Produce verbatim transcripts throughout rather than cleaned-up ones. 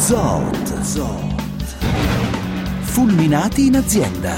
Zot. Zot. Fulminati in azienda.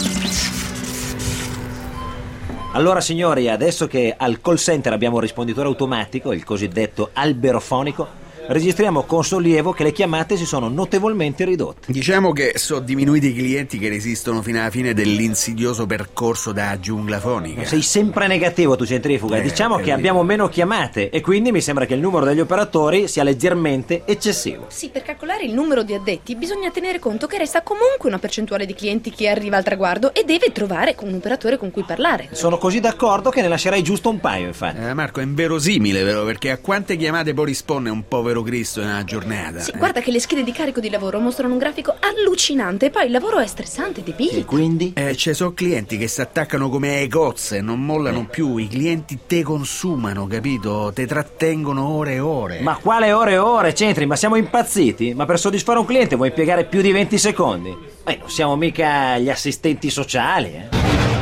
Allora signori, adesso che al call center abbiamo un risponditore automatico, il cosiddetto alberofonico, registriamo con sollievo che le chiamate si sono notevolmente ridotte. Diciamo che sono diminuiti i clienti che resistono fino alla fine dell'insidioso percorso da giungla fonica. Sei sempre negativo tu, centrifuga. Eh, diciamo che abbiamo meno chiamate e quindi mi sembra che il numero degli operatori sia leggermente eccessivo. Sì, per calcolare il numero di addetti bisogna tenere conto che resta comunque una percentuale di clienti che arriva al traguardo e deve trovare un operatore con cui parlare. Sono così d'accordo che ne lascerei giusto un paio, infatti. Eh, Marco, è inverosimile, vero? Perché a quante chiamate poi risponde un povero Cristo nella giornata? Sì, eh. guarda che le schede di carico di lavoro mostrano un grafico allucinante e poi il lavoro è stressante, debilita. E quindi? Eh, ci sono clienti che si attaccano come ai cozze, non mollano più. I clienti te consumano, capito? Te trattengono ore e ore. Ma quale ore e ore, Centri? Ma siamo impazziti? Ma per soddisfare un cliente vuoi impiegare più di venti secondi? Eh, non siamo mica gli assistenti sociali, eh?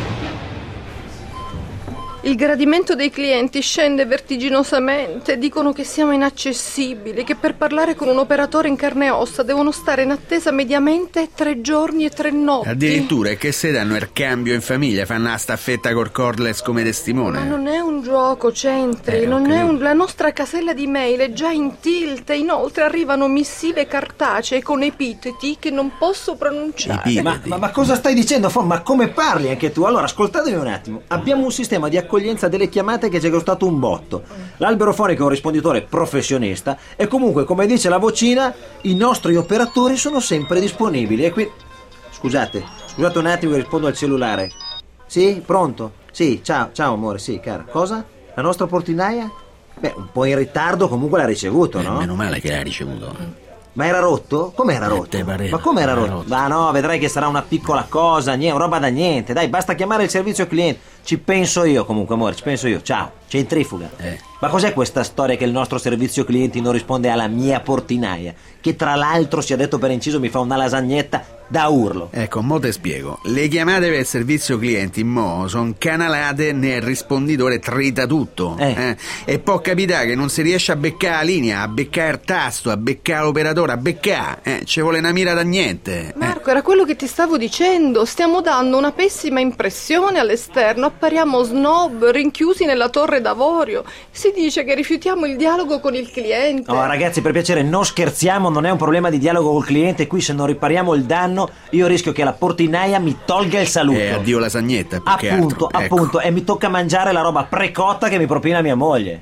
Il gradimento dei clienti scende vertiginosamente, dicono che siamo inaccessibili, che per parlare con un operatore in carne e ossa devono stare in attesa mediamente tre giorni e tre notti. Addirittura, e che se danno il cambio in famiglia, fanno la staffetta col cordless come testimone. Ma non è un gioco, Centri, Eh, non è ok. un... la nostra casella di mail è già in tilt, inoltre arrivano missive cartacee con epiteti che non posso pronunciare. Epiteti. Ma, ma, ma cosa stai dicendo, Fon? Ma come parli anche tu? Allora, ascoltatemi un attimo. Abbiamo un sistema di accoglienza delle chiamate che ci è costato un botto. L'alberofonico è un risponditore professionista e comunque, come dice la vocina, i nostri operatori sono sempre disponibili. E qui... Scusate, scusate un attimo che rispondo al cellulare. Sì, pronto? Sì, ciao, ciao amore, sì, cara. Cosa? La nostra portinaia? Beh, un po' in ritardo comunque l'ha ricevuto, no? Eh, meno male che l'ha ricevuto. Ma era rotto? Com'era Eh, rotto? te pareva, Ma com'era era rotto? rotto. Ma no, vedrai che sarà una piccola cosa, niente, roba da niente. Dai, basta chiamare il servizio cliente. Ci penso io comunque, amore, ci penso io. Ciao, centrifuga. Eh. Ma cos'è questa storia che il nostro servizio clienti non risponde alla mia portinaia? Che tra l'altro, sia detto per inciso, mi fa una lasagnetta da urlo. Ecco, mo te spiego. Le chiamate per il servizio clienti mo sono canalate nel risponditore trita tutto. Eh. eh. E può capitare che non si riesce a beccare la linea, a beccare il tasto, a beccare l'operatore, a beccare. Eh, ci vuole una mira da niente. Eh. Marco, era quello che ti stavo dicendo, stiamo dando una pessima impressione all'esterno, appariamo snob, rinchiusi nella torre d'avorio, si dice che rifiutiamo il dialogo con il cliente. Oh, ragazzi, per piacere, non scherziamo, non è un problema di dialogo col cliente. Qui, se non ripariamo il danno, io rischio che la portinaia mi tolga il saluto. Eh, addio lasagnetta, più che Appunto, altro. Ecco. appunto, e mi tocca mangiare la roba precotta che mi propina mia moglie.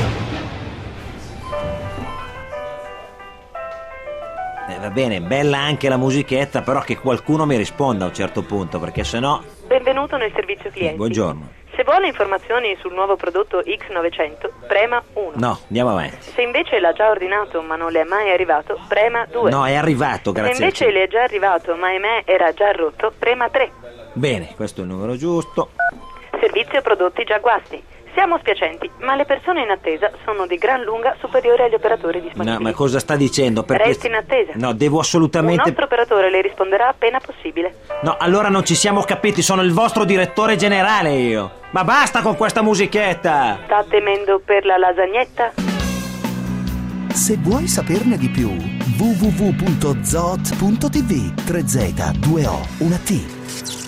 Eh, va bene, bella anche la musichetta, però che qualcuno mi risponda a un certo punto, perché sennò... Benvenuto nel servizio clienti. Buongiorno. Se vuole informazioni sul nuovo prodotto X novecento, prema uno. No, andiamo avanti. Se invece l'ha già ordinato ma non le è mai arrivato, prema due. No, è arrivato, Se grazie. invece al le è già arrivato ma ahimè era già rotto, prema tre. cielo. Bene, questo è il numero giusto. Servizio prodotti già guasti. Siamo spiacenti, ma le persone in attesa sono di gran lunga superiori agli operatori disponibili. No, ma cosa sta dicendo? Perché... Resti in attesa. No, devo Un assolutamente... nostro operatore le risponderà appena possibile. No, allora non ci siamo capiti, sono il vostro direttore generale io. Ma basta con questa musichetta! Sta temendo per la lasagnetta? Se vuoi saperne di più, w w w punto zot punto t v. tre Z, due O, una T.